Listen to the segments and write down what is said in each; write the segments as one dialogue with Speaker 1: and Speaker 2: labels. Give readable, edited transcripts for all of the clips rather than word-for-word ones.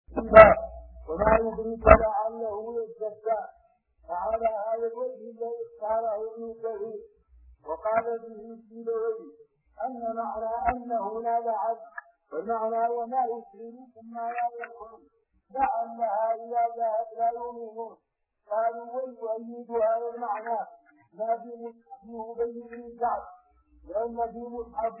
Speaker 1: وما يدرك لعله يزكى. فعلى هذا الوجه الذي اختاره ابن كثير وقال به سيبويه أن معنى أنه لا لعب، والمعنى وما يشعركم ما لا يدخل لعلها إذا جاءت لا يؤمنون. قالوا ويؤيد هذا المعنى ما في أبي بن كعب، لأن في مصحف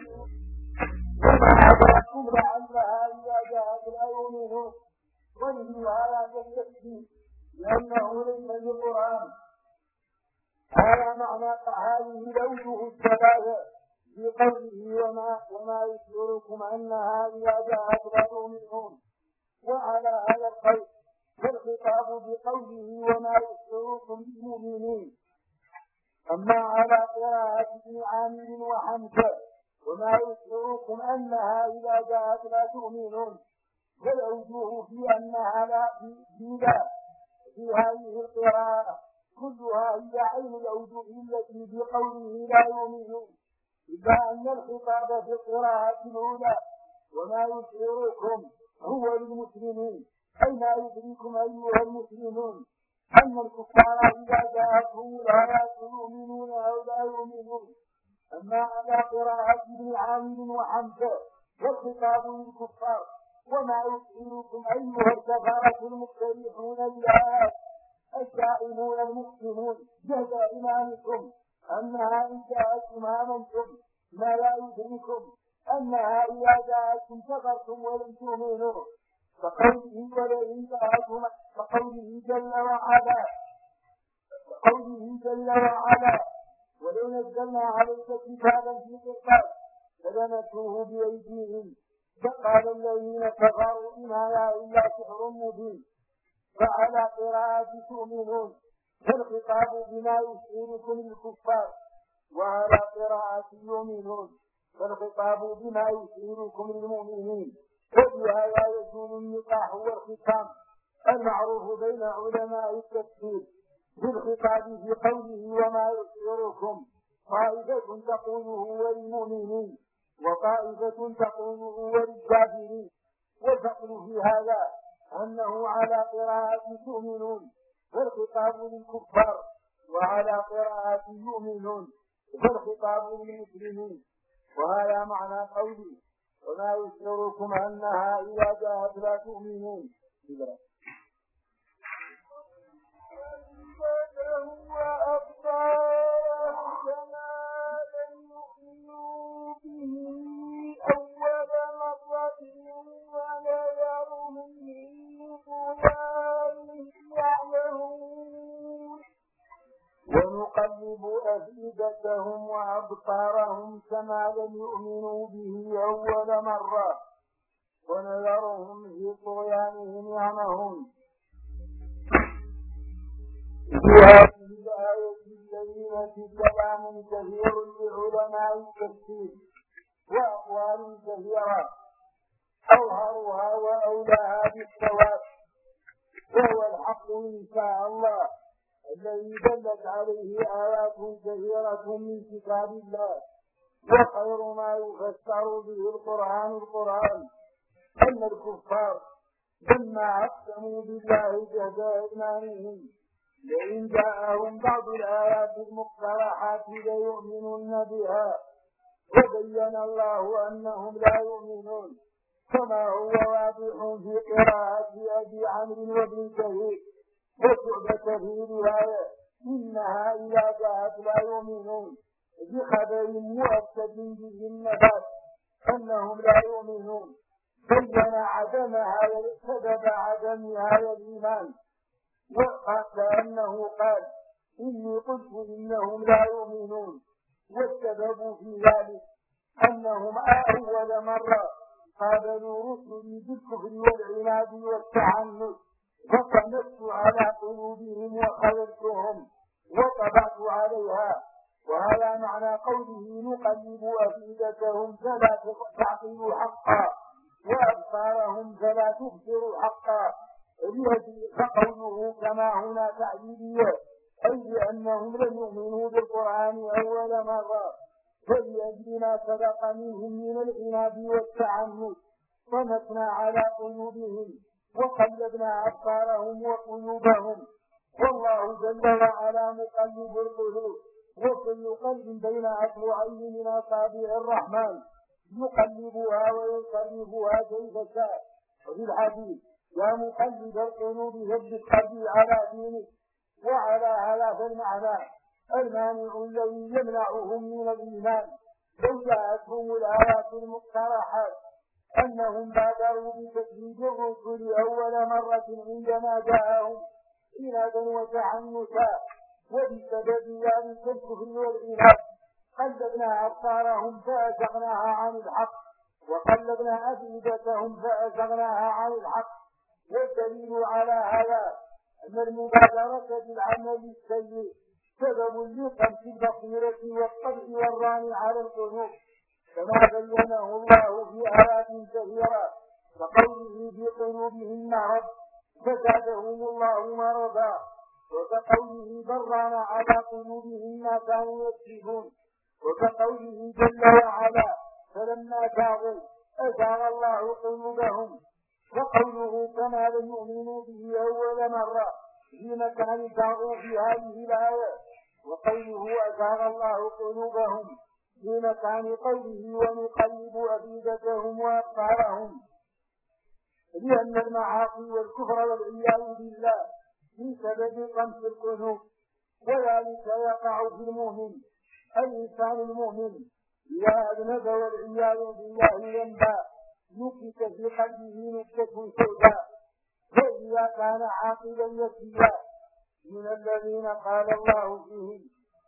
Speaker 1: وما لعلها إذا جاءت لا يؤمنون، ويجب هذا التكفير لأنه ليس بالقرآن. هذا معنى هذه الأوجه الثلاثة في قوله وما يشعركم أنها إذا جاءت لا يؤمنون. وعلى هذا القول فالخطاب بقوله وما يشعركم بالمؤمنين. أما على قراءة ابن عامر وحمزة وما يشعركم أنها إذا جاءت لا تؤمنون، فالأوجه في أنها لا في هذه القراءة كلها هي عين الأوجه التي في قوله لا يؤمنون، إلا أن الخطاب في القراءة الأولى وما يشعركم هو للمسلمين، أي ما يدركم أيها المسلمون أن الكفار إذا جاءتهم الآيات يؤمنون أو لا يؤمنون. أما على قراءة ابن عامر وحمزة والخطاب للكفار وما يشعركم أيها الكفرة المقترحون بالآيات الشائمون المسلمون جهد إيمانكم أنها إن جاءتكم آمنتم ما لا يدركم أنها إذا جاءتكم كفرتم ولم تؤمنوا. فقوله ولئن جاءتكم فقوله جل وعلا ولو نزلنا عليك كتابا في قرطاس فلمسوه بأيديهم فقال الذين كفروا إن هذا إلا سحر مبين. فعلى قراءة تؤمنون فالخطاب بما يشعركم الكفار، وعلى قراءة يؤمنون فالخطاب بما يشعركم المؤمنين. وبهذا يكون النقاح والختام المعروف بين علماء التفسير بالخطاب في قوله وما يشعركم طائفة تقوله وللمؤمنين وطائفة تقوله وللكافرين. والفصل في هذا أنه على قراءة تؤمنون فالخطاب للكفار، وعلى قراءة يؤمنون فالخطاب للمسلمين. وهذا معنى قوله وما يشعركم أنها إذا جاءت لا تؤمنون. ونقلب أفئدتهم وأبصارهم كما لم يؤمنوا به أول مرة ونذرهم في طغيانهم يعمهون. في هذه الآية الكريمة كلام كثير لعلماء التفسير وأقوال كثيرة أظهرها وأولاها بالصواب، وهو الحق إن شاء الله الذي دلت عليه آيات كثيرة من كتاب الله. وخير ما يفسر به القرآن أن الكفار لما أقسموا بالله جهد أيمانهم لئن جاءهم بعض الآيات المقترحات ليؤمنون بها، وبين الله أنهم لا يؤمنون كما هو واضح في قراءة أبي عمرو وابن كثير وشعبة في رواية إنها إذا جاءت لا يؤمنون بخبر مؤكد به النفاذ أنهم لا يؤمنون. بين سبب عدم هذا الإيمان، وكأنه قال إني قلت إنهم لا يؤمنون، والسبب في ذلك أنهم أول مرة قابلوا رسلي بالكفر والعناد والتعنت فطمست على قلوبهم وخلقتهم وطبعت عليها. وهذا معنى قوله نقلب أفئدتهم فلا تعقلوا حقا وأبصارهم فلا تبصروا حقا. فقوله كما هنا تعبيرية أي لأنهم لم يؤمنوا بالقرآن أول مرة فلأجل ما سبق منهم من العناد والتعنت طمسنا على قلوبهم وقلبنا أبصارهم وقلوبهم، والله جل وعلا مقلب القلوب، وكل قلب بين أصبعين من أصابع الرحمن يقلبها ويصرفها كيف شاء. وفي الحديث: يا مقلب القلوب ثبت قلبي على دينك. وعلى هذا المعنى المانع الذي يمنعهم من الإيمان لو جاءتهم الآيات المقترحات أنهم بادروا بتكذيب الرسل أول مرة عندما جاءهم عنادا وتعنتا، وبسبب ذلك الكفر والعناد قلبنا أبصارهم فأزغناها عن الحق، وقلبنا أفئدتهم فأزغناها عن الحق. والدليل على هذا أن المبادرة بالعمل السيء سبب لقمح البصيرة والطبع والران على القلوب، كما بينه الله في آيات كثيرة، وقوله: في قلوبهم مرض فزادهم الله مرضا، وكقوله: بران على قلوبهم ما كانوا يكسبون، وكقوله جل وعلا: فلما تابوا أزاغ الله قلوبهم، وقوله: كما لم يؤمنوا به أول مرة في مكان تابوا في هذه الآية، وقوله: أزاغ الله قلوبهم في مكان قوله: ونقلب أفئدتهم وأبصارهم، لأن المعاصي والكفر والعياذ بالله في سبب قمح القلوب، وذلك يقع في المؤمن. الإنسان المؤمن إذا أذنب والعياذ بالله ينبى نكت في قلبه نكتة سوداء، وإذا كان عاقلا يسيا من الذين قال الله فيهم: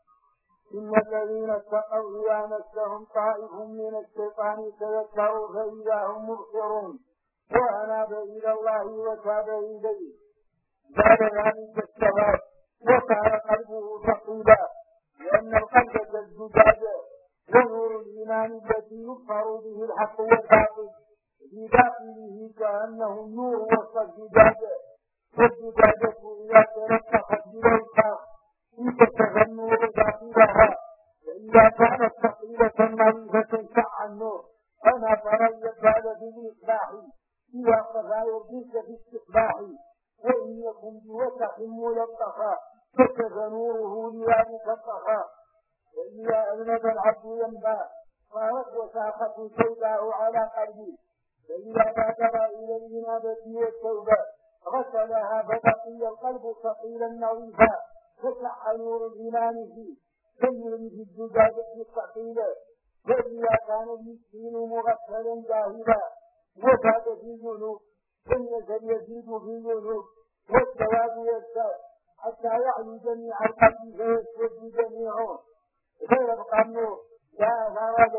Speaker 1: إن الذين اتقوا إذا مسهم طائف من الشيطان تذكروا فإذا هم مبصرون وأناب إلى الله وتاب إليه. بعد ذلك الشباب وصار قلبه ثقيلا، لأن القلب كالزجاج، ونور الإيمان الذي يظهر به الحق والباطل في داخله كأنه النور وسط الزجاج، والزجاجة إذا تلطخت بالأوساخ انكشف النور داخلها، فإذا كانت ثقيلة نظيفة شع النور، فما تريت بعد بالإصباح إذا قضى يرضيك باستقباح، وإن يكن بوسخ ملطخا كشف نوره لذلك الطخا. وإذا أذنب العبد ينبى صارت وساخة سوداء على قلبه، فإذا بادر إلى الإنابة والتوبة غسلها فبقي القلب ثقيلا نظيفا، فشع نور الإيمان فيه كالنور في الزجاجة الثقيلة. وإذا كان المسكين مغفلا جاهلا وزاد في الذنوب لم يزل يزيد في الذنوب، والثواب يزداد حتى يعلو جميع القلب فيسود جميعه فيبقى النور لا غرض.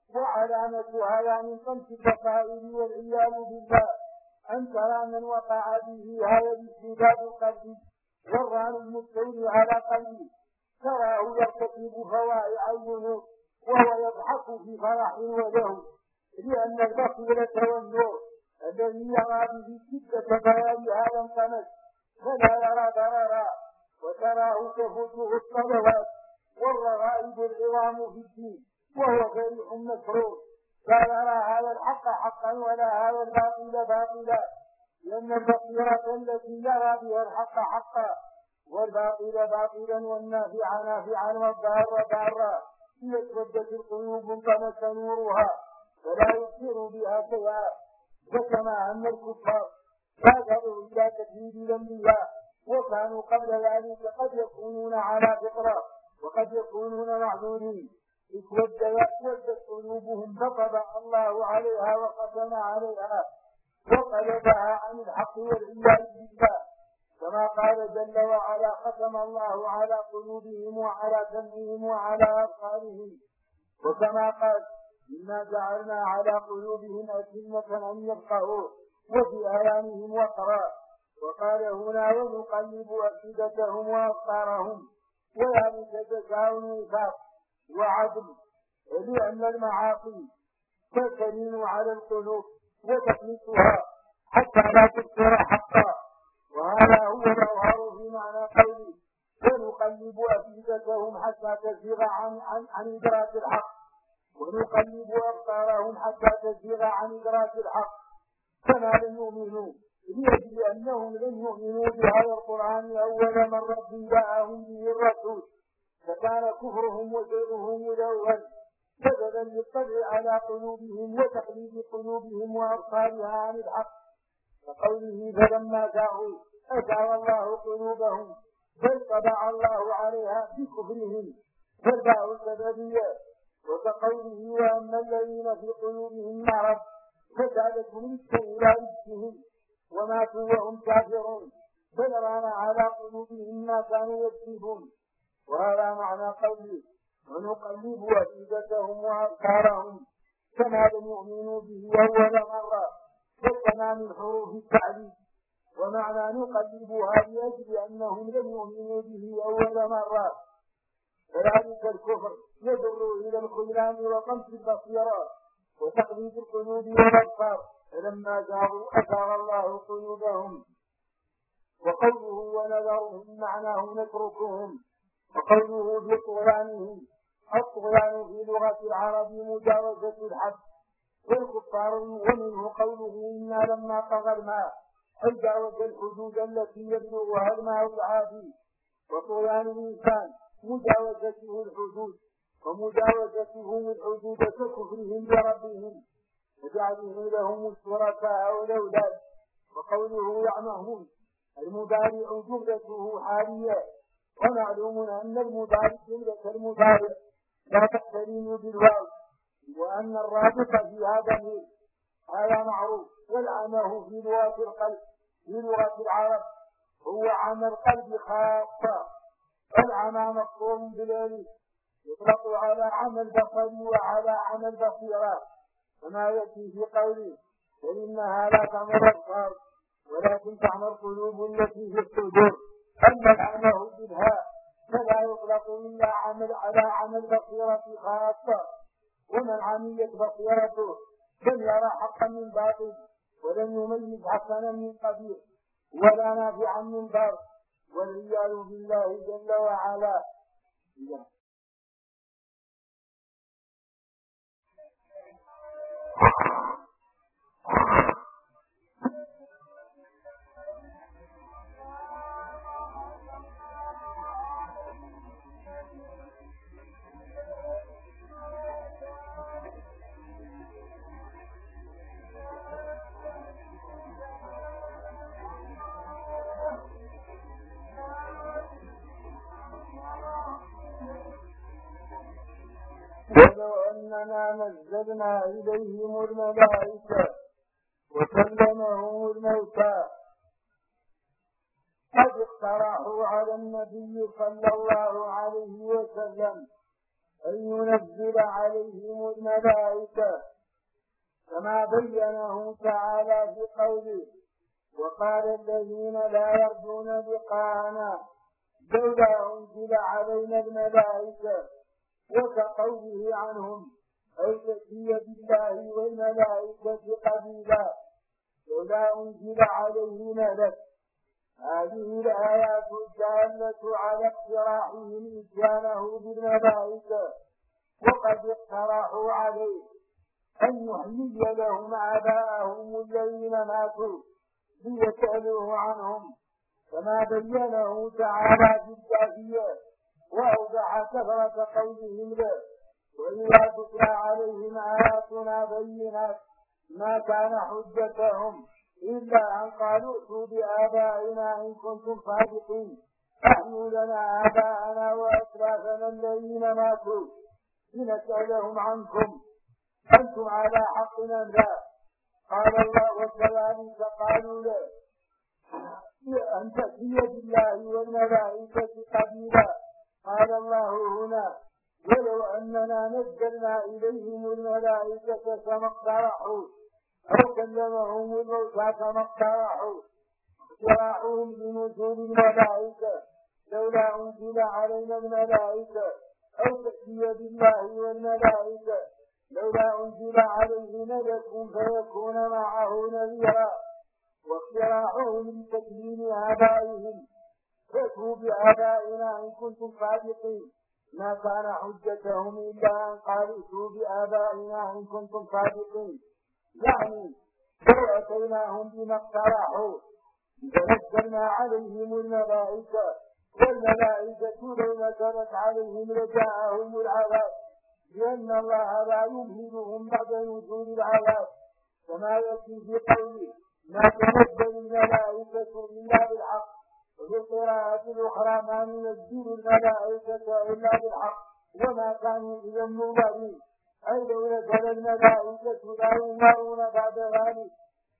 Speaker 1: وعلامة هذا من قمح البصائر والعياذ بالله أن ترى من وقع به هذا بسداد القلب والران المستولي على قلبه، تراه يرتكب فوائع الذنوب وهو يضحك في فرح وله، لأن البصيرة والنور الذي يرى به شدة بيان هذا القمح فلا يرى ضررا، وتراه تفوته الصلوات والرغائب العظام في الدين وهو فرح مسرور، لا يرى هذا الحق حقا ولا هذا الباطل باطلا، لأن البصيرة التي يرى بها الحق حقا والباطل باطلا والنافع نافعا والضار ضارا هي اسودت القلوب انطمس نورها فلا يبصر بها شيئا. وكما أن الكفار بادروا إلى تكذيب الأنبياء وكانوا قبل ذلك قد يكونون على فطرة وقد يكونون معذورين، اسودت قلوبهم فطبع الله عليها وختم عليها وقلبها عن الحق والعياذ بالله، كما قال جل وعلا: ختم الله على قلوبهم وعلى سمعهم وعلى أبصارهم. وكما قال: إنا جعلنا على قلوبهم أكنة أن يفقهوا وفي آذانهم وقرا. وقال هنا: ونقلب أفئدتهم وأبصارهم، وذلك جزاء نفاق وعدل، لأن المعاصي تكرين على القلوب وتكليفها حتى لا تبصر حقا، وهذا هو الأظهر في معنى قوله: ونقلب أفئدتهم حتى تزيغ عن إدراك الحق، ونقلب أبصارهم حتى تزيغ عن إدراك الحق، كما لم يؤمنوا لأجل أنهم لم يؤمنوا بهذا القرآن أول مرة جاءهم به الرسول، فكان كفرهم وزيغهم الأول سببا للطبع على قلوبهم وتقليد قلوبهم وأبصارها عن الحق، كقوله فلما زاغوا أزاغ الله قلوبهم بل طبع الله عليها بكفرهم فالباء سببية، وكقوله وأما الذين في قلوبهم مرض فزادتهم إلى رجسهم وماتوا وهم كافرون بل ران على قلوبهم ما كانوا يكسبون. وهذا معنى قوله ونقلب أفئدتهم وأبصارهم كما لم يؤمنوا به أول مرة كما من حروف التعليم. ومعنى نقلبها لأجل أنهم لم يؤمنوا به أول مرة، فذلك الكفر يجر إلى الخذلان وطمس البصيرة وتقليد القلوب والأبصار، فلما زاغوا أزاغ الله قلوبهم. وقوله ونذرهم معناه نتركهم، وقوله بطغيانهم الطغيان في لغة العرب مجاوزة الحد والكفار، ومنه قوله إنا لما طغى الماء أي جاوز الحدود التي يبلغها الماء العافي. وطغيان الإنسان مجاوزته الحدود، ومجاوزتهم الحدود ككفرهم بربهم وجعله لهم الشركاء والأولاد. وقوله يعمهون المضارع جملته حالية، ومعلوم أن المضارع جملة المضارع لا تقترن بالواو، وأن الرابط فيها ضمير هذا معروف. والعمه في لغة القلب في لغة العرب هو عمى القلب خاصة، العمى مقصود بالالف يطلق على عمى البصر وعلى عمى البصيرة، كما يأتي في قوله فإنها لا تعمى الأبصار ولكن تعمى القلوب التي في الصدور. أما العمى بالهاء فلا يطلق إلا على عمى البصيرة خاصة، ومن عميت بصيرته لم يرى حقا من باطل ولم يميز حسنا من قبيح ولا نافعا من ضار، والعياذ بالله جل وعلا. ولو أننا نزلنا إليهم الملائكة وكلمهم الموتى قد اقترحوا على النبي صلى الله عليه وسلم أن ينزل عليهم الملائكة كما بينه تعالى في قوله وقال الذين لا يرجون لقاءنا لولا أنزل علينا الملائكة، وكقوله عنهم أي تأتي بالله والملائكة قبيلا لولا أنزل عليه ملك. هذه الآيات الدالة على اقتراحهم إتيانه بالملائكة، وقد اقترحوا عليه أن يحيي لهم آباءهم الذين ماتوا ليسألوه عنهم، كما بينه تعالى في الكافية وأوضح كثرة قولهم له وإذا تتلى عليهم آياتنا بينات ما كان حجتهم إلا أن قالوا ائتوا بآبائنا إن كنتم صادقين، أحيوا لنا آباءنا وأسلافنا الذين ماتوا لنسألهم عنكم أنتم على حق أم لا؟ قال الله وكذلك قالوا له أن تأتي بالله والملائكة قبيلا. قال الله هنا ولو أننا نزلنا إليهم الملائكة كما اقترحوا أو كلمهم الموتى كما اقترحوا اقتراحهم بنزول الملائكة لولا أنزل علينا الملائكة أو تأتي بالله والملائكة لولا أنزل عليه ملك فيكون معه نذيرا، واقتراحهم لتكليم آبائهم فاتوا بآبائنا إن كنتم صادقين ما كان حجتهم إلا أن قالوا ائتوا بآبائنا إن كنتم صادقين، يعني لو أتيناهم بما اقترحوا لنزلنا عليهم الملائكة والملائكة لو نزلت عليهم لجاءهم العذاب لأن الله لا يمهلهم بعد نزول العذاب كما يأتي في قوله ما تنزل الملائكة إلا بالحق وفي القراءة الأخرى ما ننزل الملائكة إلا بالحق وما كانوا إذا منظرين أي لو نزل الملائكة لا ينظرون بعد ذلك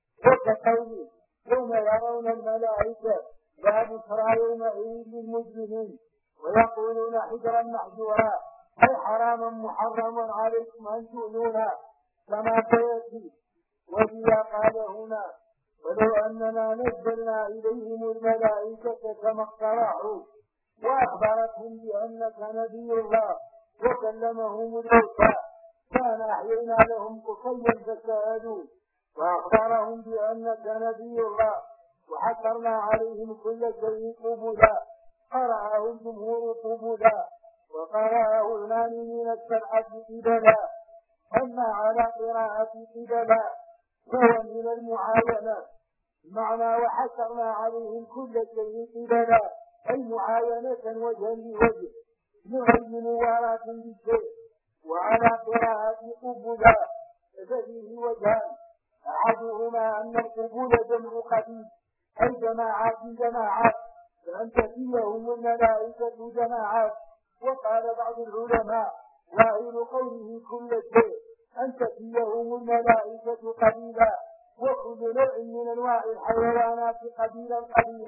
Speaker 1: وكقوله يوم يرون الملائكة لا بشرى يومئذ للمجرمين ويقولون حجرا محجورا أي حراما محرما عليكم أن تؤذونا كما سيأتي. وبها قال هنا ولو أننا نزلنا إليهم الملائكة كما اقترحوا وأخبرتهم بأنك نبي الله وكلمهم الموتى كان أحيينا لهم قصيا فشاهدوا وأخبرهم بأنك نبي الله وحكرنا عليهم كل شيء قبلا قرأه الجمهور قبلا وقرأه الإمام من السبعة قبلا أما على قراءة قبلا فهو من المعاينة معنى وحكرنا عليهم كل شيء قبلا أي معاينة وجها لوجه من غير موالاة بالشيء. وعلى قراءة قبلا ففيه وجهان أحدهما أن القبول جمع قبيل أي جماعات فأن تفيهم الملائكة جماعات. وقال بعض العلماء وعين قوله كل شيء أن تفيهم الملائكة قبيلا وكل نوع من أنواع الحيوانات قبيلا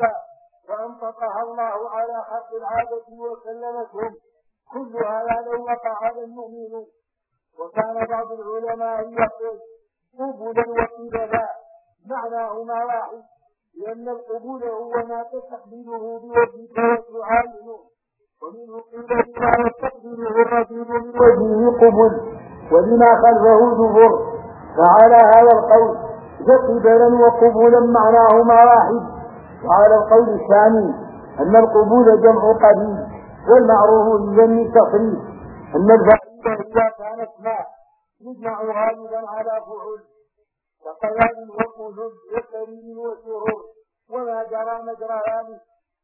Speaker 1: فأنطقها الله على حق العادة وسلمتهم كل هذا لو وقع على المؤمنين. وكان بعض العلماء يقول قبولا وقبلا معناهما واحد لأن القبول هو ما تستقبله بوجهك وتعاينه ومنه قيل بما يستقبله الرجل من وجهه قبل وبما خلفه دبر. فعلى هذا القول فقبلا وقبولا معناهما واحد. وعلى القول الثاني أن القبول جمع قبيل والمعروف بجمع التصريف أن الفائدة إذا كانت ما يجمع غالبا على فعل كقيام وقلب وكريم وسرور وما جرى مجرى ذلك.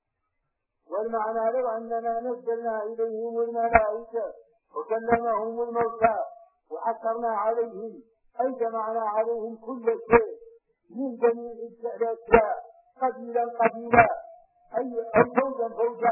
Speaker 1: والمعنى لو أننا نزلنا إليهم الملائكة وكلمهم الموتى وحكرنا عليهم أي جمعنا عليهم كل شيء من جميع الأشياء قبيلا أي فوجا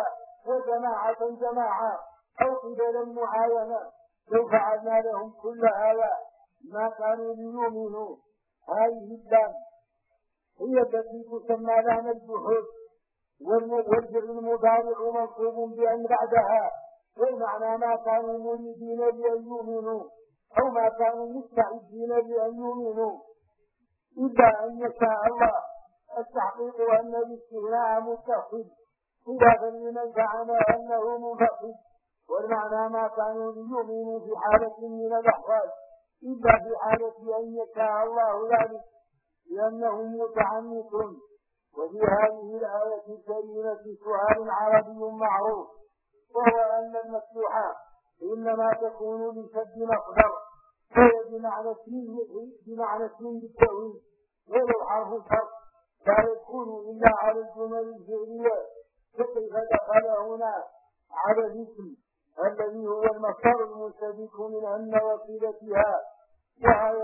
Speaker 1: وجماعة أو قبلا معاينة لو فعلنا لهم كل هذا ما كانوا ليؤمنوا. هذه اللام هي التي تسمى لام الجحود والفعل المضارع منصوب بأن بعدها والمعنى ما كانوا مريدين بأن يؤمنوا أو ما كانوا مستعدين بأن يؤمنوا إلا أن يشاء الله. التحقيق أن الاستغناء متصل خلافا لمن زعم أنه منفصل. والمعنى ما كانوا ليؤمنوا في حالة من الأحوال إلا في حالة أن يشاء الله ذلك لأنهم متعنتون. وفي هذه الآية الكريمة سؤال عربي معروف وهو أن المفتوحة إنما تكون لشد مصدر وهي بمعنى اسم بالتأويل ولو حرف شرط لا يكون إلا على الجمل الفعلية. فكيف دخل هنا على الاسم الذي هو المصدر المستدرك من أن وسيلتها. وهذا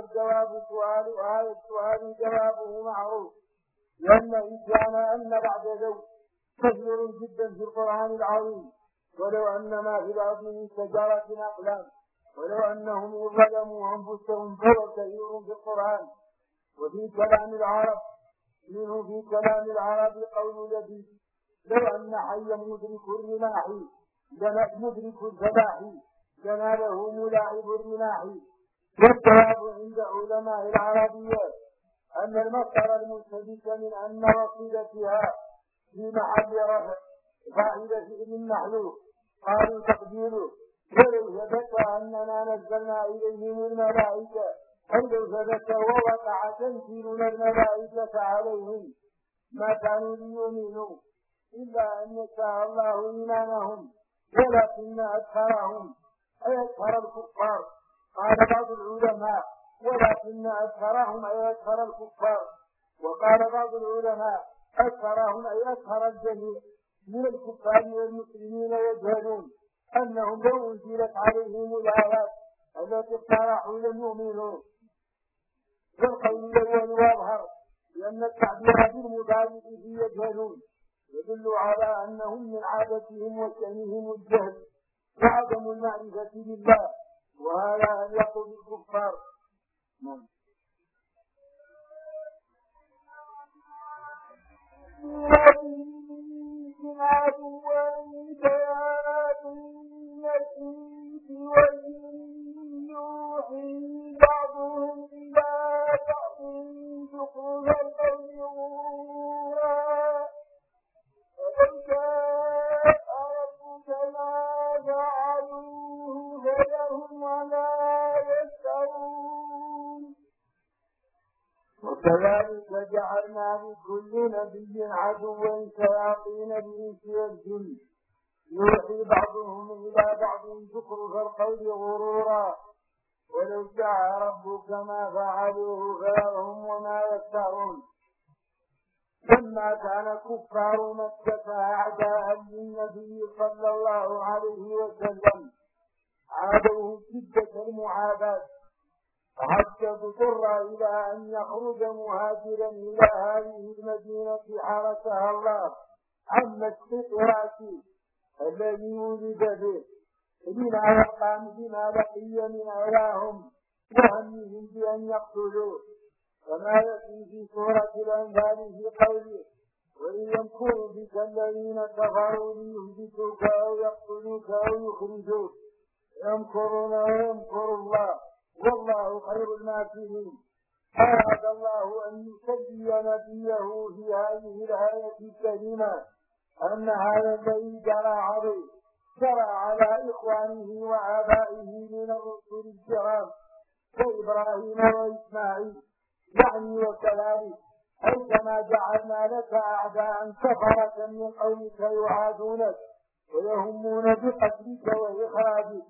Speaker 1: السؤال جوابه معروف لأن إن أن بعد ذلك كثير جدا في القرآن العظيم ولو أن ما في الأرض من شجرة أقلام ولو أنهم ظلموا أنفسهم فهو كثير في القرآن. وفي كلام العرب منه في كلام العرب قول الذي لو أن حيا مدرك الرماح مدرك الفلاح جناله ملاعب الرماح. والجواب عند علماء العربية أن المصدر المستدرك من أن وصيلتها في محل رفع فاعل فعل محذوف قالوا تقديره ولو ثبت أننا نزلنا إليهم الملائكة أي لو ثبت ووقع تنزيلنا الملائكة عليهم ما كانوا ليؤمنوا إلا أن يشاء الله إيمانهم ولكن أكثرهم أي أكثر الكفار. قال بعض العلماء ولكن أكثرهم أي أكثر الكفار. وقال بعض العلماء أكثرهم أي أكثر الجميع من الكفار والمسلمين يجهلون أنهم لو أنزلت عليهم الآيات التي اقترحوا لم يؤمنوا. والقول الأول واظهر لأن التعبير بالمضاد به يجهلون يدل على أنهم من عادتهم وشأنهم الجهل وعدم المعرفة بالله، وهذا أن يقول الكفار. بعضهم إلى بعض زخرف القول غرورا ولو شاء ربك ما فعلوه فذرهم ولا يفترون. وكذلك جعلنا لكل نبي عدوا شياطين الإنس والجن يوحي بعضهم إلى بعض زخرف القول غرورا ولو شاء ربك ما فعلوه فذرهم وما يفترون. لما كان كفار مكة أعداء للنبي صلى الله عليه وسلم عادوه شدة المعاداة حتى اضطر إلى أن يخرج مهاجرا إلى هذه المدينة حرسها الله عن مسجد راسي الذي ولد به بما يقام بما بقي من أذاهم وهمهم بأن يقتلوه، كما يأتي في سورة الأنفال في قوله وإن يمكروا بك الذين كفروا ليهلكوك أو يقتلوك أو يخرجوك يمكرون ويمكر الله والله خير الماكرين. أراد الله أن يسلي نبيه في هذه الآية الكريمة أن هذا الذي جرى على إخوانه وآبائه من الرسل الكرام كإبراهيم وإسماعيل يعني وكذلك أي كما جعلنا لك أعداء كفرة من قومك يعادونك ويهمون بقتلك وإخراجك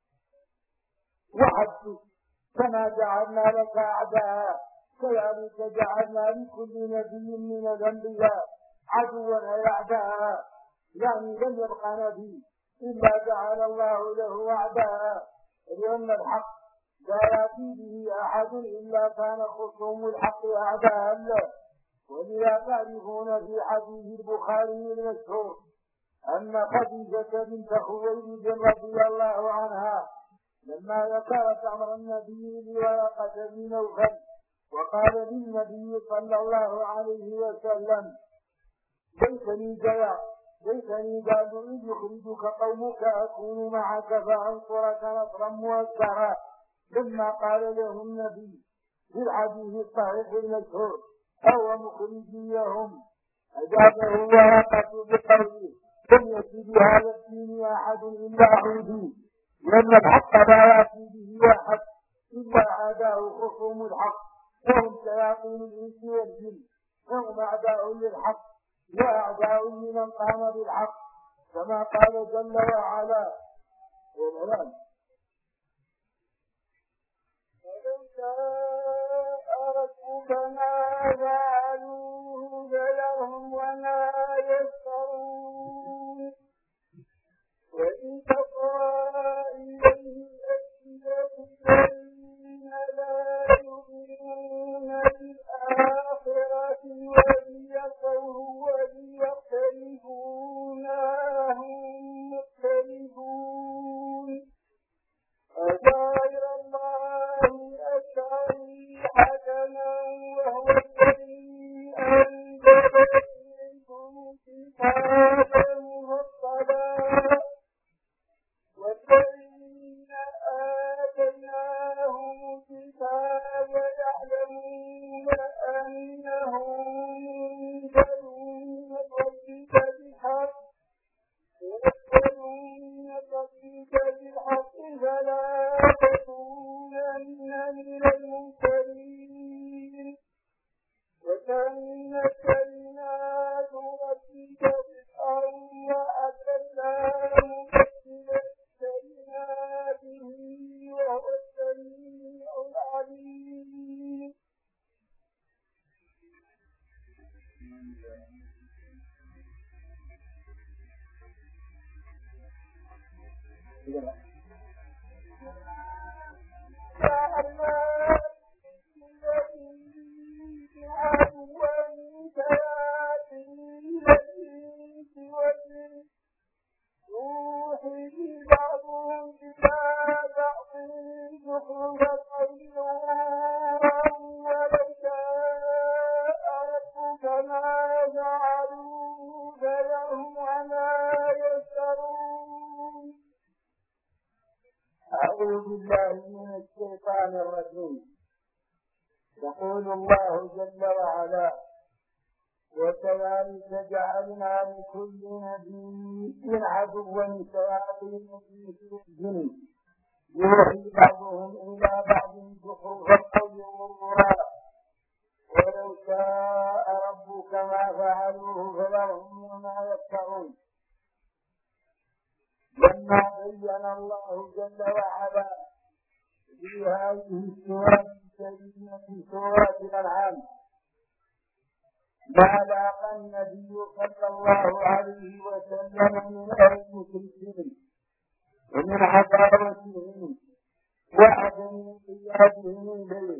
Speaker 1: وحبسك كما جعلنا لك أعداء كذلك جعلنا لكل نبي من الأنبياء عدوا أعداء يعني لم يبقى نبي إلا جعل الله له أعداء لأن الحق لا يأتي به أحد إلا كان خصوم الحق أعداء له. ولذا تعرفون في حديث البخاري المشهور أن خديجة بنت خويلد رضي الله عنها لما ذكرت أمر النبي لورقة بن نوفل وقال للنبي صلى الله عليه وسلم ليتني قالوا إذ يخرجك قومك أكون معك فأنصرك نصرا مؤثرا. لما قال له النبي في الحديث الصحيح المشهور أو مخرجيهم أجابه ورقة بقوله لم يأتي بهذا الدين أحد إلا عودي، لأن الحق لا يأتي به أحد إلا عاداه خصوم الحق وهم شياطين الإنس والجن وهم أعداء للحق وأعداء لمن قام بالحق كما قال جل وعلا والعلام ولو شاء ربك ما فعلوه فذرهم وما يفترون. وإن تقرأ إليه الأسئلة الذين لا يؤمنون بالآخرة وليختلفوا ما هم مختلفون أغير الله أبتغي حكما وهو الذي أعوذ بالله من الشيطان الرجيم. يقول الله جل وعلا: وكذلك جعلنا لكل نبي عدوا شياطين الجن يوحي بعضهم إلى بعض زخرف القول غرورا ولو شاء ربك ما فعلوه فذرهم وما يفترون. لما بين الله جل وعلا في هذه السورة الكريمة سورة الأنعام ما لاقى النبي صلى الله عليه وسلم من المشركين ومن عداوتهم وعدم قيادهم إليه،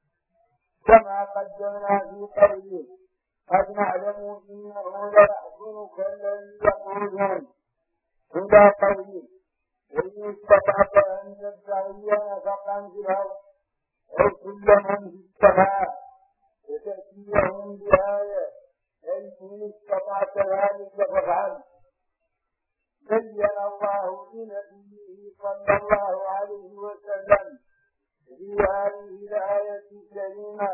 Speaker 1: كما قدمنا في قوله: قد نعلم إنه ليحزنك الذي يقولون، إلى قوله: وإن استطعت أن تدعي نفقا في الأرض أو كل من في السماء وتأتيهم بآية أي إن استطعت ذلك فافعل. بين الله لنبيه صلى الله عليه وسلم في هذه الآية الكريمة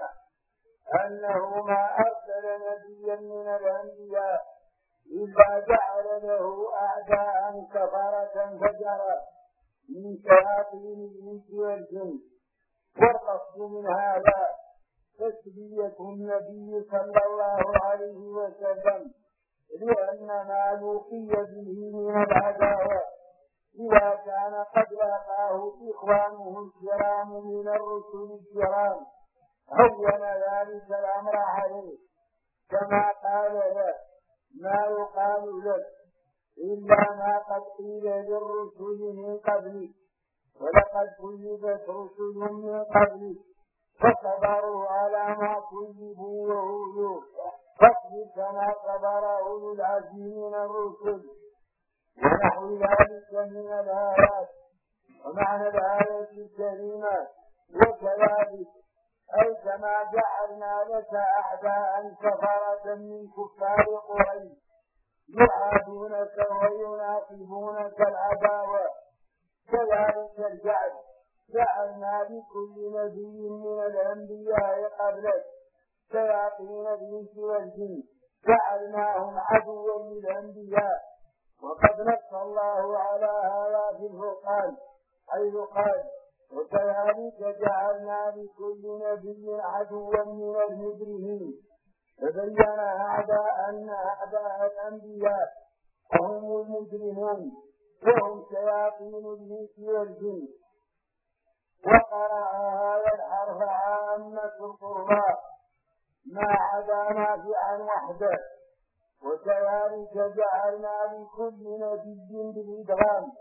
Speaker 1: أنه ما أرسل نبيا من الأنبياء إلا جعل له أعداء كفرة فجرا من شياطين الإنس والجن. والقصد من هذا تسلية النبي صلى الله عليه وسلم، لأن ما لوقي به من العداوة إذا كان قد لاقاه إخوانه الكرام من الرسل الكرام هون ذلك الأمر عليه، كما قال له: ما يقال لك إلا ما قد قيل للرسل من قبلك ولقد كذبت رسل من قبلك فصبروا على ما كذبوا وأوذوا فاصبر كما صبر أولو العزم من الرسل، ونحو ذلك من الآيات. ومعنى الآية الكريمة: وكذلك أي كما جعلنا لك أعداء كفرة من كفار قريش يعادونك ويناقضونك العداوة، كذلك الجعل جعلنا لكل نبي من الأنبياء قبلك شياطين الإنس والجن جعلناهم عدوا للأنبياء. وقد نص الله على هذا في الفرقان حيث قال: وكذلك جعلنا لكل نبي عدوا من المجرمين. فبين أن أعداء الأنبياء هم المجرمون وهم شياطين الإنس والجن. وقرأ هذا الحرف عامة القرآن ما عدا نافعا وحده. وكذلك جعلنا لكل نبي بالإدغام.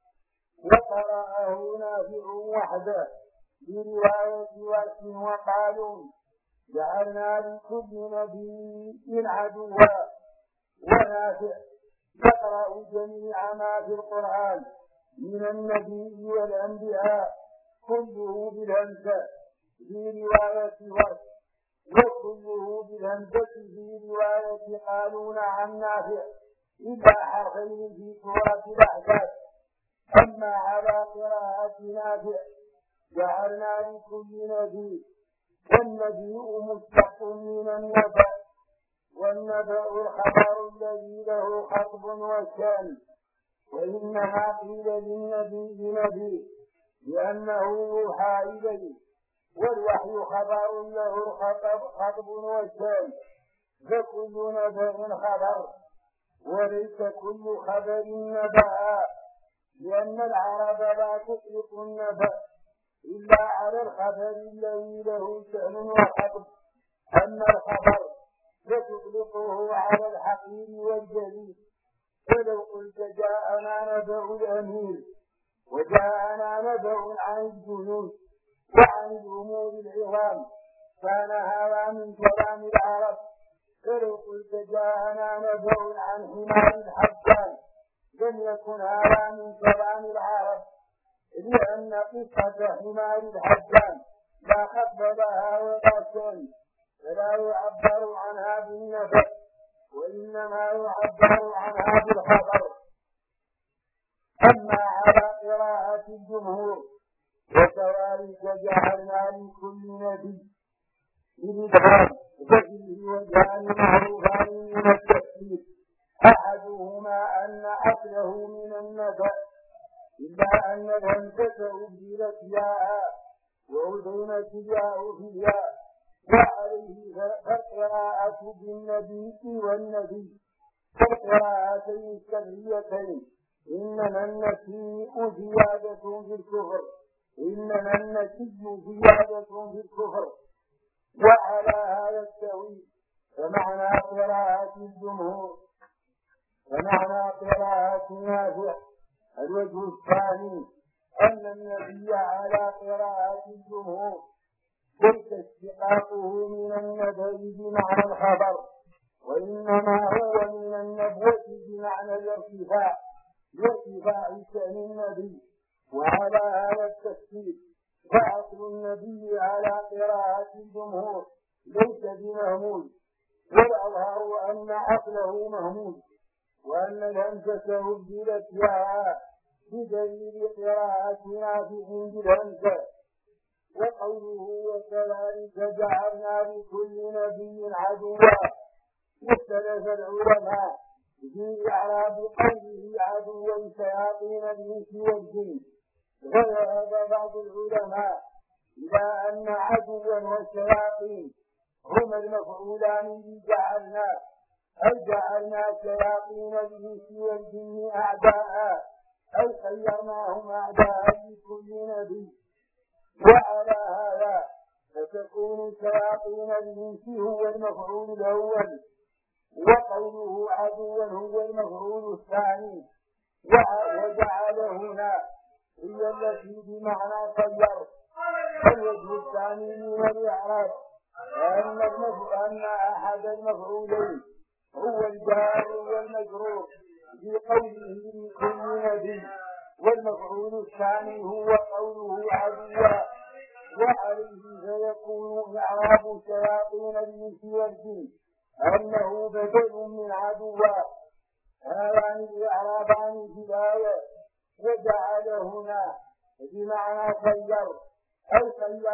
Speaker 1: وقرأه نافع وحده برواية ورش وقالوا: جعلنا لكل نبي عدوا. ونافع يقرأ جميع ما في القرآن من النبي والأنبياء كله بالهمزة في رواية ورش، وكله بالهمزة في رواية قالون عن نافع إلا حرفين في سورة الأحزاب. أما على قراءة نافع جعلنا لكل نبي، والنبي مشتق من النبأ، والنبأ الخبر الذي له خطب وشان. وإنما قيل للنبي نبي لأنه يوحى إليه، والوحي خبر له خطب وشان، فكل نبأ خبر وليس كل خبر نبأ، لأن العرب لا تطلق النبأ إلا على الخبر الذي له شأن وخطب، أما الخبر فتطلقه على الحقير والجليل. ولو قلت: جاءنا نبأ الأمير، وجاءنا نبأ عن الجنود وعن الأمور العظام، كان هذا من كلام العرب. فلو قلت جاءنا نبأ عن حمار الحجاج لم يكن هذا من كلام العرب، لأن قصة حمار الحجاج لا خطب لها ولا شيء، فلا يعبر عنها بالنفس، وإنما يعبر عنها بالخبر. أما على قراءة الجمهور وكذلك جعلنا لكل نبي بلسان وجهه وجهان معروفان من التفسير، أحدهما أن أصله من النبأ، إلا أن الهمزة أبدلت ياء وأدغمت الياء في الياء، وعليه فالقراءة بالنبي والنبي كالقراءتين السريتين، إنما النسيء زيادة في الكفر، إنما النسي زيادة في الكفر. وعلى هذا التأويل فمعنى قراءة الجمهور ومعنى قراءة نافع. الوجه الثاني أن النبي على قراءة الجمهور ليس اشتقاقه من النبأ بمعنى الخبر، وإنما هو من النبوة بمعنى الارتفاع شأن النبي. وعلى هذا التفسير فأصل النبي على قراءة الجمهور ليس بمهمول، والأظهر أن أصله مهمول، وأن الهمزة أبدلت ياء بدليل قراءة نافع بالهمزة. وقوله وكذلك جعلنا لكل نبي عدوا، اختلف العلماء في إعراب قوله عدوا شياطين الإنس والجن، وذهب بعض العلماء إلى أن عدوا والشياطين هما المفعولان بجعلنا، أي جعلنا شياطين الإنس والجن أعداء، أي خيرناهم أعداء لكل نبي. وعلى هذا فتكون شياطين الإنس هو المفعول الأول، وقوله عدوا هو المفعول الثاني، وجعل هنا هي التي بمعنى خير. الوجه الثاني من الإعراب أن أحد المفعولين هو الجار والمجرور في قوله لكل نبي، والمفعول الثاني هو قوله عدوا، وعليه فيكون إعراب شياطين الإنس والجن أنه بدل من عدوا. هذان الإعرابان في الآية. وجعل هنا بمعنى خير، أي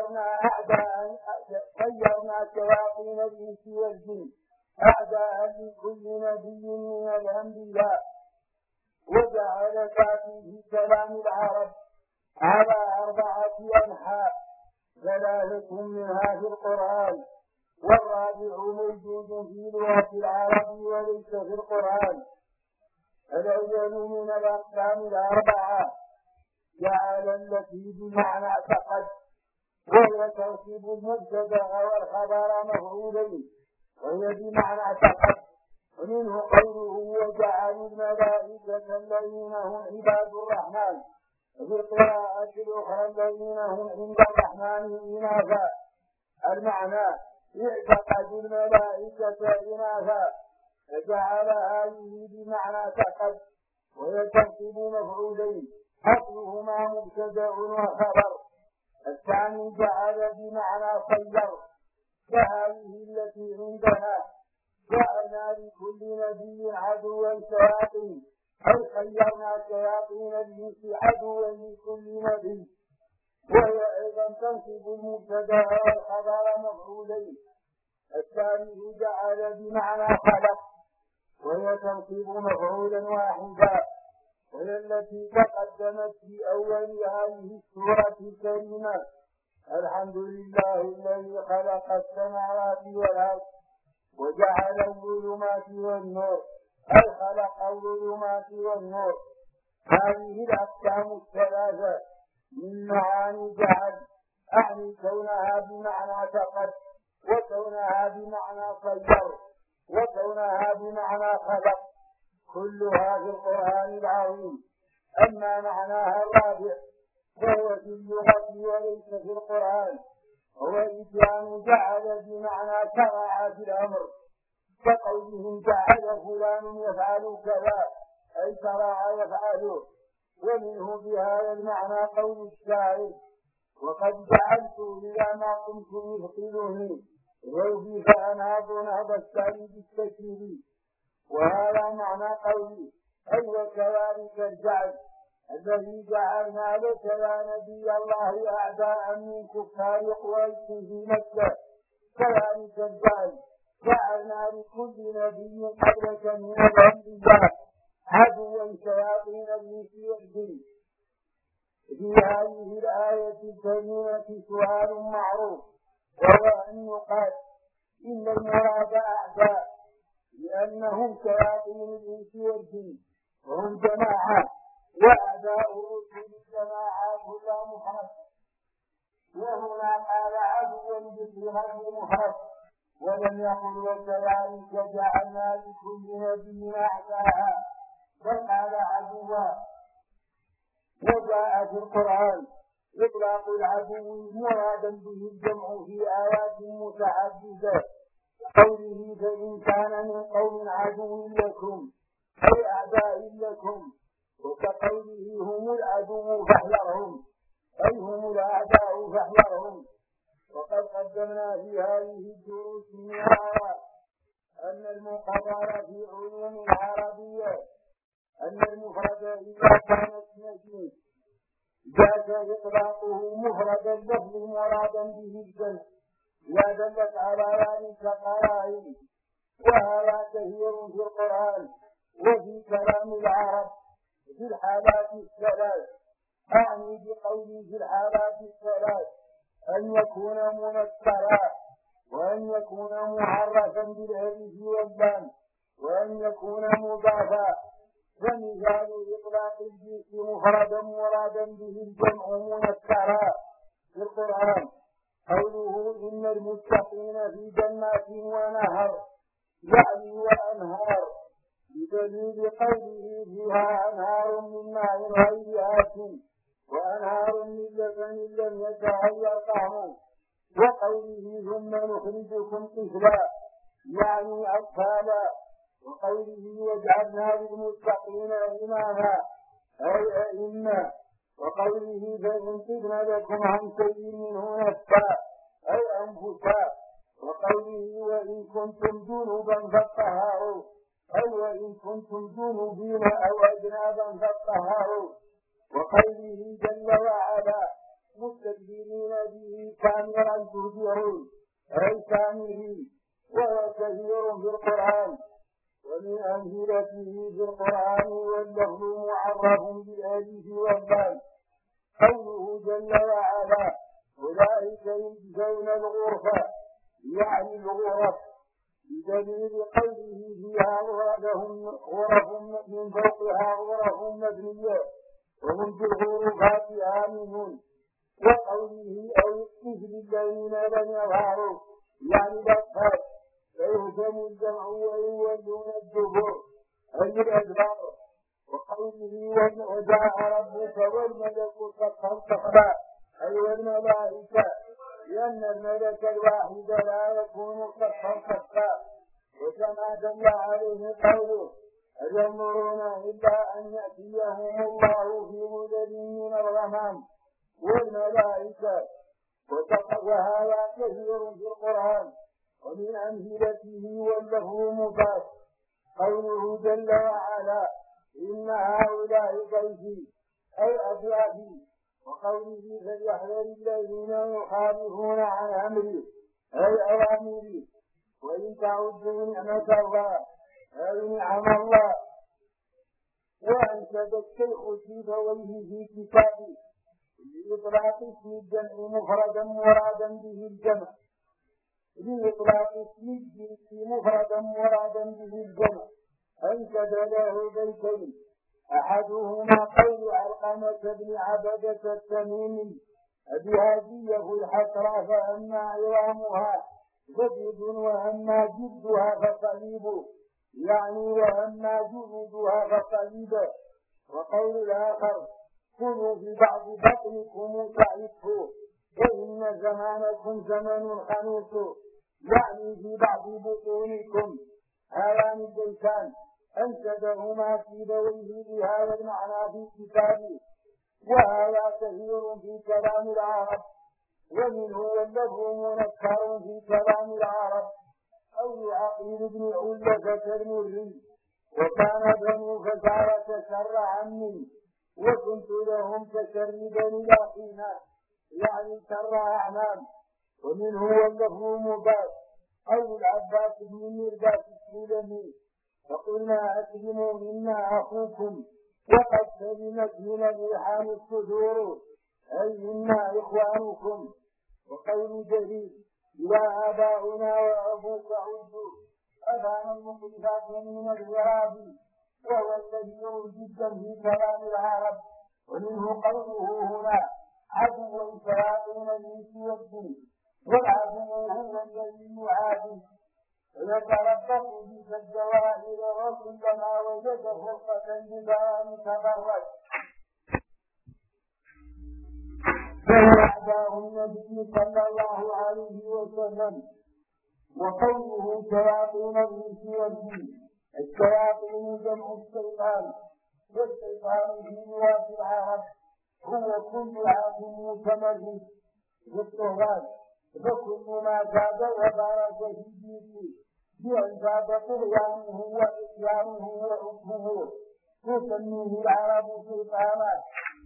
Speaker 1: خيرنا شياطين الإنس والجن أعداء لكل نبي من الأنبياء. وجعل في كلام العرب على 4 أنحاء، 3 منها في القرآن، والرابع موجود في لغة العرب وليس في القرآن. الأول من الأقسام 4 جعل التي بمعنى اعتقد، وهي تنصب المبتدأ والخبر مفعولين، وهي بمعنى اعتقد. ومنه قوله وجعلوا الملائكة الذين هم عباد الرحمن، وفي القراءة الأخرى الذين هم عند الرحمن إناثا. المعنى اعتقد الملائكة إناثا، فجعل هذه بمعنى اعتقد، وهي تنصب مفعولين أصلهما مبتدأ وخبر. الثاني جعل بمعنى خير، كهذه التي عندنا جعلنا لكل نبي عدوا شياطين، أي خيرنا شياطين الإنس عدوا لكل نبي، وهي أيضا تنصب المبتدأ والخبر مفعولين. الثالث جعل بمعنى خلق، وهي تنصب مفعولا واحدا، وهي التي تقدمت في أول هذه السورة الكريمة. الحمد لله الذي خلق السماوات والأرض وجعل الظلمات والنور، أي خلق الظلمات والنور. هذه الأقسام 3 من معاني جعل، أعني كونها بمعنى اعتقد، وكونها بمعنى خير، وكونها بمعنى خلق، كلها في القرآن العظيم. أما معناها الرابع فهو في اللغة وليس في القرآن، هو إتيان جعل بمعنى شرع في الأمر، كقولهم جعل فلان يفعل كذا أي شرع يفعله. ومنه بهذا المعنى قول الشاعر: وقد جعلت إذا ما قمت يثقلني روحي فأنهض نهض السعي بالتكييف. وهذا معنى قولي: أي وكذلك الجعل الذي جعلنا لك يا نبي الله أعداء من كفار قريش في مكة، كذلك الجعل جعلنا لكل نبي قبلك من الأنبياء عدوا شياطين الإنس والجن. في هذه الآية الكريمة سؤال معروف، وهو أن يقال إن المراد أعداء لأنهم شياطين الإنس والجن وهم جماعة، وأعداء الرسل جماعات لا مفرد. وهنا قال عدوا بصيغة مفرد ولم يقل وكذلك جعلنا لكل نبي أعداء، بل قال عدوا. وجاء في القرآن إطلاق العدو مرادا به الجمع في آيات متعددة، قوله: فإن كان من قوم عدو لكم أي أعداء لكم، وكقوله: هم العدو فاحذرهم أي هم الأعداء فاحذرهم. وقد قدمنا في هذه الدروس مرارا أن المقرر في علوم العربية أن المفرد إذا كان اسم جاز إطلاقه مفردا لفظ مرادا به الجمع إذا دلت على ذلك قرائن، وهذا كثير في القرآن وفي كلام العرب في الحالات الثلاث. أعني بقوله في الحالات الثلاث أن يكون منكرا، وأن يكون معرفا بالألف واللام، وأن يكون مضافا. ومثال إطلاق الجنس مفردا مرادا به الجمع منكرا في القرآن قوله: إن المتقين في جنات ونهر، يعني وأنهار، بدليل قوله: فيها أنهار من ماء غير آسن وأنهار من لبن لم يتغير طعمه. وقوله: ثم نخرجكم طفلا، يعني أطفالا. وقوله: وجعلنا للمتقين إماما أي أئمة. وقوله: فإن تبن لكم عن شيء منه نفسا أي أنفسا. وقوله: وإن كنتم جنبا فاطهروا أي وإن كنتم جنوبين أو أجنابا فاطهروا. وقوله جل وعلا: مستكبرين به كامرا تهجرون أي كامرين. وهو كثير في القرآن. ومن أمثلته في القرآن واللفظ معرف بالألف واللام قوله جل وعلا: أولئك يجزون الغرفة، يعني الغرف، بدليل قوله: فيها غرف من فوقها غرف مبنية وهم في الغرفات آمنون. وقوله: أو الطفل الذين لم يظهروا، يعني الأطفال، فيهزم الجمع ويولون الدبر أي الأدبار. وقوله: وجاء ربك والملك صفا صفا أي والملائكة، لأن الملك الواحد لا يكون صفا صفا. وكما دل عليه قوله: هل ينظرون إلا أن يأتيهم الله في ظلل من الغمام والملائكة. وهذا كثير في القرآن. ومن أمثلته واللفظ مضاف قوله جل وعلا: إن هؤلاء ضيفي أي أضيافي. وقوله: فليحذر الذين يخالفون عن أمري أي أوامري. وإن تعدوا نعمة الله أي نعم الله. وأنشد الشيخ سيبويه في كتابه لإطلاق اسم الجمع مفردا مرادا به الجمع، لإطلاق اسم الجنس مفردا مرادا به الجمع أنشد له بيتين، أحدهما قول علقمة بن عبدة التميمي: أبهادية الحسرى فأما عظامها زبد وأما جلدها فصليب، يعني وأما جلودها فصليب. وقول الآخر كلوا في بعض بطنكم تعرفوا وإن زمانكم زمن خنوس، يعني في بعض بطونكم. هذان البيتان أنشدهما سيبويه بهذا المعنى في كتابه، وهذا كثير في كلام العرب، ومنه واللفظ منكر في كلام العرب. أو عقيل بن علة المري وكان بنو فزارة شر عمي وكنت لهم كشر بني أخينا، يعني شر أعمام. ومنه واللفظ مباد أو العباس بن مرداس السلمي فقلنا أسلموا منا أخوكم وقد سلمت من الريحان الصدور، أي منا إخوانكم. وقول جديد يا آباؤنا وأبوك عدوا، أبانا المخلفات من الغراب، وهو الكثير جدا في كلام العرب. ومنه قوله هنا عدوا شياطين الإنس والجن، والعدو هو الذي يعادي ويتربص بك الجواهر وكلما وجد فرقة ببيان تبرج، فهو أعداء النبي صلى الله عليه وسلم. وقوله شياطين الإنس والجن، الشياطين جمع الشيطان، والشيطان في لغة العرب هو كل عاقل متمرد بالطغيان، وكل ما زاد وبارز في دينه بأن زاد طغيانه وإسيانه وحكمه تسميه العرب شيطانا،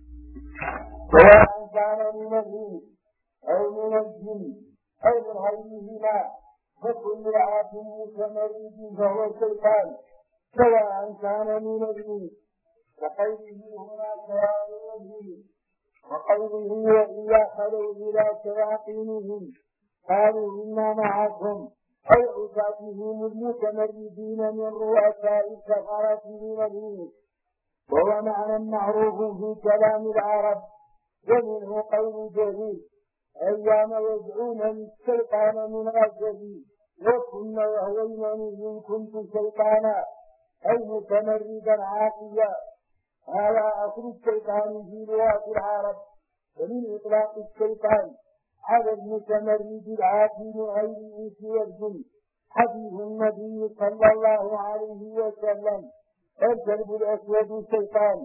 Speaker 1: سواء كان من الإنس أو من الجن أو من غيرهما، فكل عاقل متمرد فهو شيطان سواء كان من الإنس. وقوله هنا شياطين الجن، وقوله وإذا خلوا إلى شياطينهم قالوا إنا معكم، أي عصاتهم المتمردين من رؤساء الكفرة من الإنس، وهو معنى معروف في كلام العرب. ومنه قول جديد أيام يدعون الشيطان من أجله وكن يهوينني إن كنت شيطانا، أي متمردا عاقيا. هذا أصل الشيطان في لغة العرب، ومن إطلاق الشيطان على المتمرد العاقل غير الإنس والجن حديث النبي صلى الله عليه وسلم الكلب الأسود شيطان.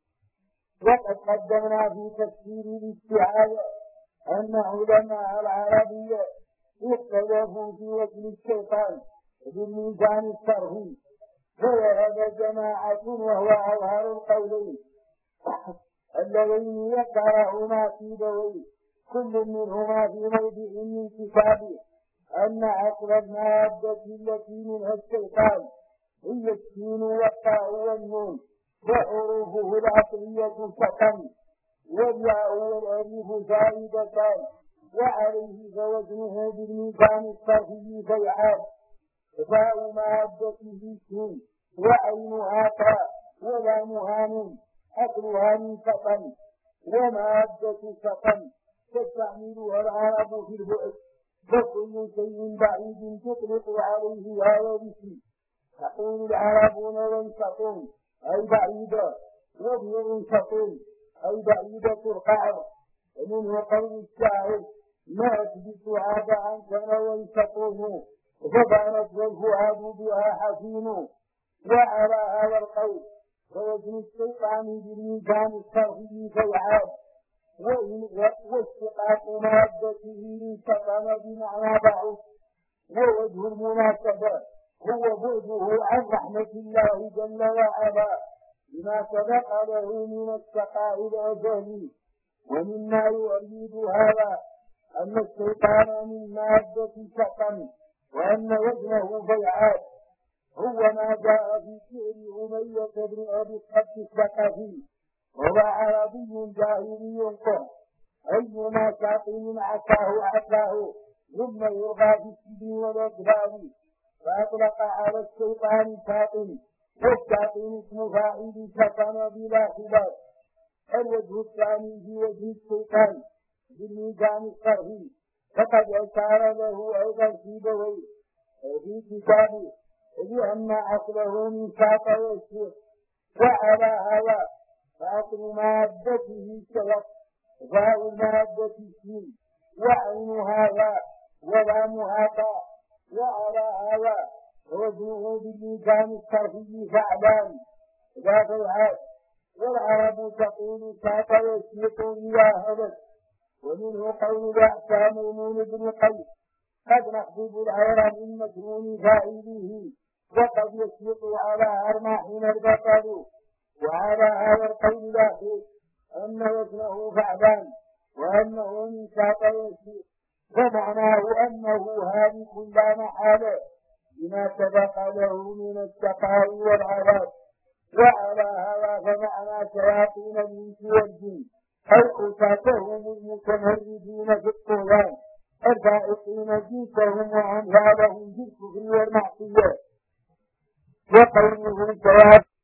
Speaker 1: وقد قدمنا في تفسير الاستعاذة أن علماء العربية اختلفوا في وزن الشيطان بالميزان الصرفي، فوهب جماعة وهو أظهر القولين اللذين يقرأهما في دوي كل منهما في موضع من كتابه أن أصل المادة التي منها الشيطان هي السين والطاء والنون، وحروفه العقلية سكن، والياء والألف زائدتان، وعليه فوزنه بالميزان الصرفي بيعان، فاء مادته سين وعينها تاء ولامها نون، أصلها من سكن، ومادة سكن تستعملها العرب في البؤس، فكل شيء بعيد تطلق عليه هذا الاسم. تقول العربون وانشطون أي بعيدة، وبينشطون أي بعيدة القعر. ومنه قول الشاعر ما أثبت هذا عنك وانشطوه فبانت والفؤاد بها حزين. وعلى هذا القول فوزن الشيطان بالميزان الصرفي فيعاد، واشتقاق مادته انتقم بمعنى بعض. ووجه المناسبة هو بعده عن رحمة الله جل وعلا بما سبق له من الشقاء الأزلي. ومما يؤيد هذا أن الشيطان من مادة شقم، وأن وزنه بيعاد هو ما جاء في شعر أمية بن أبي الصبت الثقفي، وهو عربي جاهلي قح أيما شاطئ عصاه ثم يرغى في السجن والأقبال، فأطلق على الشيطان شاطئ، والشاطئ اسم فاعل شطن بلا خلاف. الوجه الثاني في وجه الشيطان بالميزان الصرفي فقد أشار له أيضا سيبويه في كتابه لأن أصله من شاطئ والشيخ. وعلى هذا فأصل مادته سبق فاء المادة السين وعينها ياء ولامها تاء وعلى هذا وجهه بالميزان الصرفي فعلان ذات العاد والعرب تقول ساق يسيق إلى هدف ومنه قول الأحكام ميمون بن قيس قد نحسب العير من مجنون فاعله وقد يسيق على أرماحنا البطل وعلى هذا القول الأخير أن وزنه فعلان وأنه من ساق يسيق ومعناه أنه هالك لا محالة بما سبق له من الشقاء والعذاب وعلى هذا فمعنى شياطين الإنس والجن أو أساتهم المتمردين في الطغيان الفائقين جنسهم وأمثالهم في الكفر والمعصية وقوله شياطين